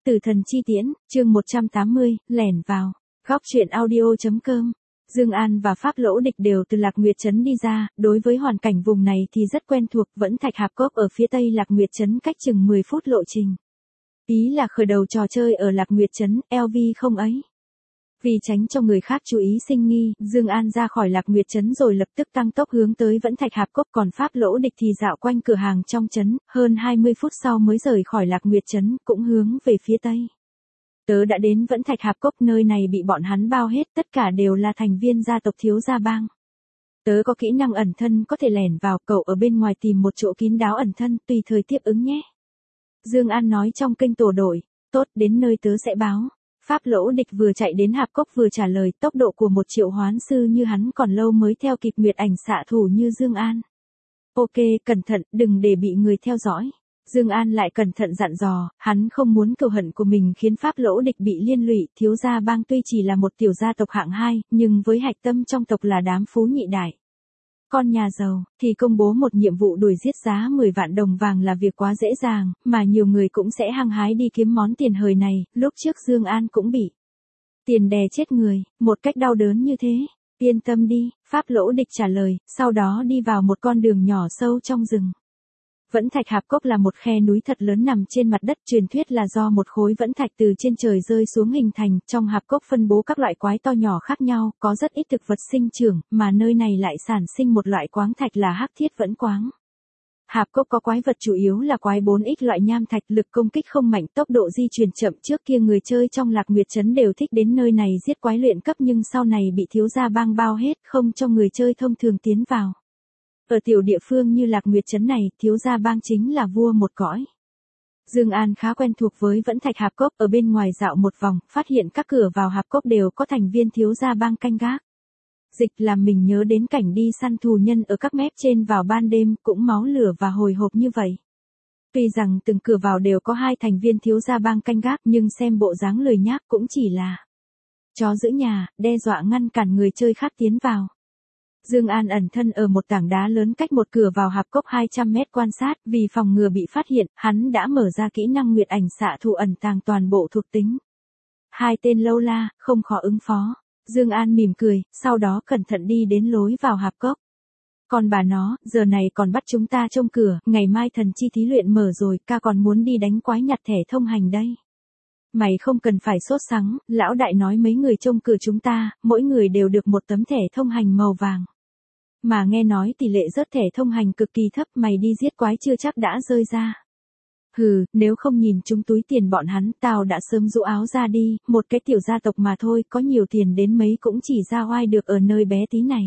Tử thần chi tiễn, chương 180, lẻn vào. Góc truyện audio.com. Dương An và Pháp Lỗ Địch đều từ Lạc Nguyệt Trấn đi ra, đối với hoàn cảnh vùng này thì rất quen thuộc, vẫn Thạch Hạp Cốc ở phía tây Lạc Nguyệt Trấn cách chừng 10 phút lộ trình. Ý là khởi đầu trò chơi ở Lạc Nguyệt Trấn, LV không ấy. Vì tránh cho người khác chú ý sinh nghi, Dương An ra khỏi Lạc Nguyệt Trấn rồi lập tức tăng tốc hướng tới vẫn Thạch Hạp Cốc, còn Pháp Lỗ Địch thì dạo quanh cửa hàng trong trấn, hơn 20 phút sau mới rời khỏi Lạc Nguyệt Trấn, cũng hướng về phía tây. Tớ đã đến vẫn Thạch Hạp Cốc, nơi này bị bọn hắn bao hết, tất cả đều là thành viên gia tộc Thiếu Gia Bang. Tớ có kỹ năng ẩn thân có thể lẻn vào, cậu ở bên ngoài tìm một chỗ kín đáo ẩn thân, tùy thời tiếp ứng nhé. Dương An nói trong kênh tổ đội. Tốt, đến nơi tớ sẽ báo. Pháp Lỗ Địch vừa chạy đến Hạp Cốc vừa trả lời, tốc độ của một triệu hoán sư như hắn còn lâu mới theo kịp Nguyệt Ảnh xạ thủ như Dương An. Ok, cẩn thận, đừng để bị người theo dõi. Dương An lại cẩn thận dặn dò, hắn không muốn cừu hận của mình khiến Pháp Lỗ Địch bị liên lụy. Thiếu Gia Bang tuy chỉ là một tiểu gia tộc hạng 2, nhưng với hạch tâm trong tộc là đám phú nhị đại. Con nhà giàu, thì công bố một nhiệm vụ đuổi giết giá 10 vạn đồng vàng là việc quá dễ dàng, mà nhiều người cũng sẽ hăng hái đi kiếm món tiền hời này. Lúc trước Dương An cũng bị tiền đè chết người, một cách đau đớn như thế. Yên tâm đi, Pháp Lỗ Địch trả lời, sau đó đi vào một con đường nhỏ sâu trong rừng. Vẫn Thạch Hạp Cốc là một khe núi thật lớn nằm trên mặt đất, truyền thuyết là do một khối vẫn thạch từ trên trời rơi xuống hình thành. Trong hạp cốc phân bố các loại quái to nhỏ khác nhau, có rất ít thực vật sinh trưởng, mà nơi này lại sản sinh một loại quáng thạch là hắc thiết vẫn quáng. Hạp cốc có quái vật chủ yếu là quái 4X loại nham thạch, lực công kích không mạnh, tốc độ di chuyển chậm. Trước kia người chơi trong Lạc Nguyệt Trấn đều thích đến nơi này giết quái luyện cấp, nhưng sau này bị Thiếu Gia Bang bao hết, không cho người chơi thông thường tiến vào. Ở tiểu địa phương như Lạc Nguyệt Trấn này, Thiếu Gia Bang chính là vua một cõi. Dương An khá quen thuộc với vẫn Thạch Hạp Cốc, ở bên ngoài dạo một vòng, phát hiện các cửa vào hạp cốc đều có thành viên Thiếu Gia Bang canh gác. Dịch làm mình nhớ đến cảnh đi săn thù nhân ở các mép trên vào ban đêm, cũng máu lửa và hồi hộp như vậy. Tuy rằng từng cửa vào đều có 2 thành viên Thiếu Gia Bang canh gác, nhưng xem bộ dáng lười nhác cũng chỉ là chó giữ nhà, đe dọa ngăn cản người chơi khác tiến vào. Dương An ẩn thân ở một tảng đá lớn cách một cửa vào hạp cốc 200 mét quan sát, vì phòng ngừa bị phát hiện, hắn đã mở ra kỹ năng Nguyệt Ảnh xạ thủ ẩn tàng toàn bộ thuộc tính. 2 tên lâu la, không khó ứng phó. Dương An mỉm cười, sau đó cẩn thận đi đến lối vào hạp cốc. Còn bà nó, giờ này còn bắt chúng ta trông cửa, ngày mai thần chi thí luyện mở rồi, ca còn muốn đi đánh quái nhặt thẻ thông hành đây. Mày không cần phải sốt sắng, lão đại nói mấy người trông cửa chúng ta, mỗi người đều được một tấm thẻ thông hành màu vàng. Mà nghe nói tỷ lệ rớt thẻ thông hành cực kỳ thấp, mày đi giết quái chưa chắc đã rơi ra. Hừ, nếu không nhìn chúng túi tiền bọn hắn, tao đã sớm rũ áo ra đi, một cái tiểu gia tộc mà thôi, có nhiều tiền đến mấy cũng chỉ ra oai được ở nơi bé tí này.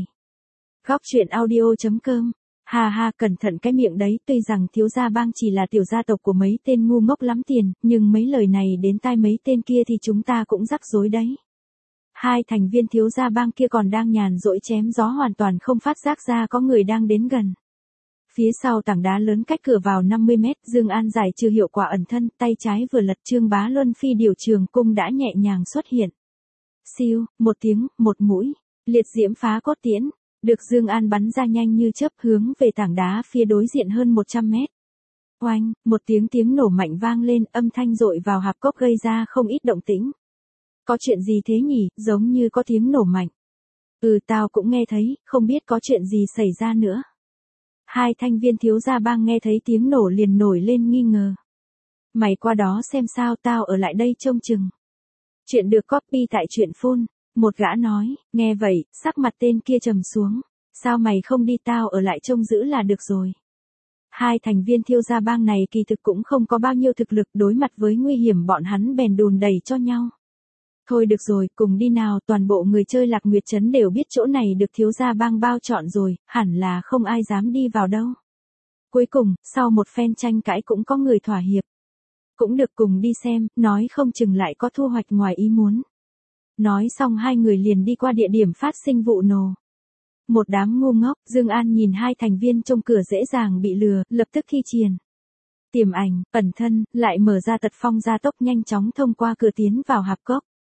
Góc truyện audio.com. Ha ha, cẩn thận cái miệng đấy, tuy rằng Thiếu Gia Bang chỉ là tiểu gia tộc của mấy tên ngu ngốc lắm tiền, nhưng mấy lời này đến tai mấy tên kia thì chúng ta cũng rắc rối đấy. 2 thành viên Thiếu Gia Bang kia còn đang nhàn rỗi chém gió, hoàn toàn không phát giác ra có người đang đến gần. Phía sau tảng đá lớn cách cửa vào 50 mét, Dương An giải trừ hiệu quả ẩn thân, tay trái vừa lật, Trương Bá Luân phi điều trường cung đã nhẹ nhàng xuất hiện. Siêu, một tiếng, một mũi, liệt diễm phá cốt tiễn, được Dương An bắn ra nhanh như chớp hướng về tảng đá phía đối diện hơn 100 mét. Oanh, một tiếng nổ mạnh vang lên, âm thanh dội vào hạp cốc gây ra không ít động tĩnh. Có chuyện gì thế nhỉ, giống như có tiếng nổ mạnh. Tao cũng nghe thấy, không biết có chuyện gì xảy ra nữa. 2 thành viên Thiếu Gia Bang nghe thấy tiếng nổ liền nổi lên nghi ngờ. Mày qua đó xem sao, tao ở lại đây trông chừng. Chuyện được copy tại truyện phone. Một gã nói, nghe vậy, sắc mặt tên kia trầm xuống. Sao mày không đi, tao ở lại trông giữ là được rồi. 2 thành viên Thiếu Gia Bang này kỳ thực cũng không có bao nhiêu thực lực, đối mặt với nguy hiểm bọn hắn bèn đùn đẩy cho nhau. Thôi được rồi, cùng đi nào, toàn bộ người chơi Lạc Nguyệt Trấn đều biết chỗ này được Thiếu Gia Bang bao trọn rồi, hẳn là không ai dám đi vào đâu. Cuối cùng, sau một phen tranh cãi cũng có người thỏa hiệp. Cũng được, cùng đi xem, nói không chừng lại có thu hoạch ngoài ý muốn. Nói xong 2 người liền đi qua địa điểm phát sinh vụ nổ. Một đám ngu ngốc, Dương An nhìn 2 thành viên trông cửa dễ dàng bị lừa, lập tức thi triển tiềm ảnh, ẩn thân, lại mở ra tật phong gia tốc nhanh chóng thông qua cửa tiến vào hạp cốc.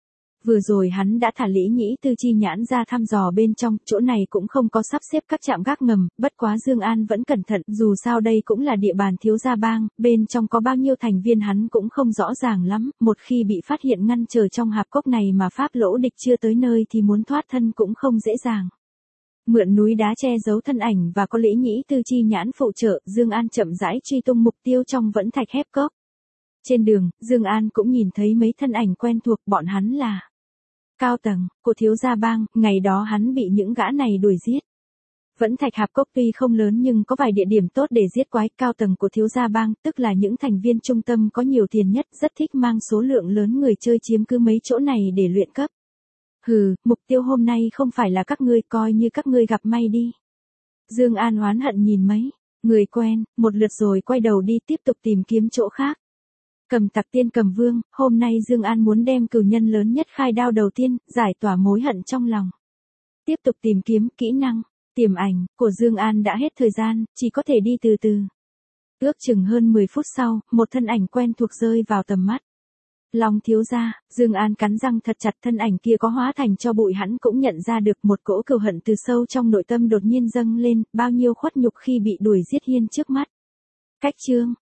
Vừa rồi hắn đã thả Lý Nhĩ Tư chi nhãn ra thăm dò bên trong, chỗ này cũng không có sắp xếp các trạm gác ngầm, bất quá Dương An vẫn cẩn thận, dù sao đây cũng là địa bàn thiếu gia bang, bên trong có bao nhiêu thành viên hắn cũng không rõ ràng lắm, một khi bị phát hiện ngăn trở trong hạp cốc này mà Pháp Lỗ Địch chưa tới nơi thì muốn thoát thân cũng không dễ dàng. Mượn núi đá che giấu thân ảnh và có Lý Nhĩ Tư chi nhãn phụ trợ, Dương An chậm rãi truy tung mục tiêu trong vẫn thạch hép cốc. Trên đường, Dương An cũng nhìn thấy mấy thân ảnh quen thuộc, bọn hắn là cao tầng của thiếu gia bang, ngày đó hắn bị những gã này đuổi giết. Vẫn thạch hạp cốc tuy không lớn nhưng có vài địa điểm tốt để giết quái, cao tầng của thiếu gia bang, tức là những thành viên trung tâm có nhiều tiền nhất, rất thích mang số lượng lớn người chơi chiếm cứ mấy chỗ này để luyện cấp. Hừ, mục tiêu hôm nay không phải là các ngươi, coi như các ngươi gặp may đi. Dương An oán hận nhìn mấy người quen, một lượt rồi quay đầu đi tiếp tục tìm kiếm chỗ khác. Cầm Tặc Tiên Cầm Vương, hôm nay Dương An muốn đem cừu nhân lớn nhất khai đao đầu tiên, giải tỏa mối hận trong lòng. Tiếp tục tìm kiếm kỹ năng, tiềm ảnh của Dương An đã hết thời gian, chỉ có thể đi từ từ. Ước chừng hơn 10 phút sau, một thân ảnh quen thuộc rơi vào tầm mắt. Long thiếu gia, Dương An cắn răng thật chặt, thân ảnh kia có hóa thành cho bụi hắn cũng nhận ra được, một cỗ cừu hận từ sâu trong nội tâm đột nhiên dâng lên, bao nhiêu khuất nhục khi bị đuổi giết hiên trước mắt. Cách chương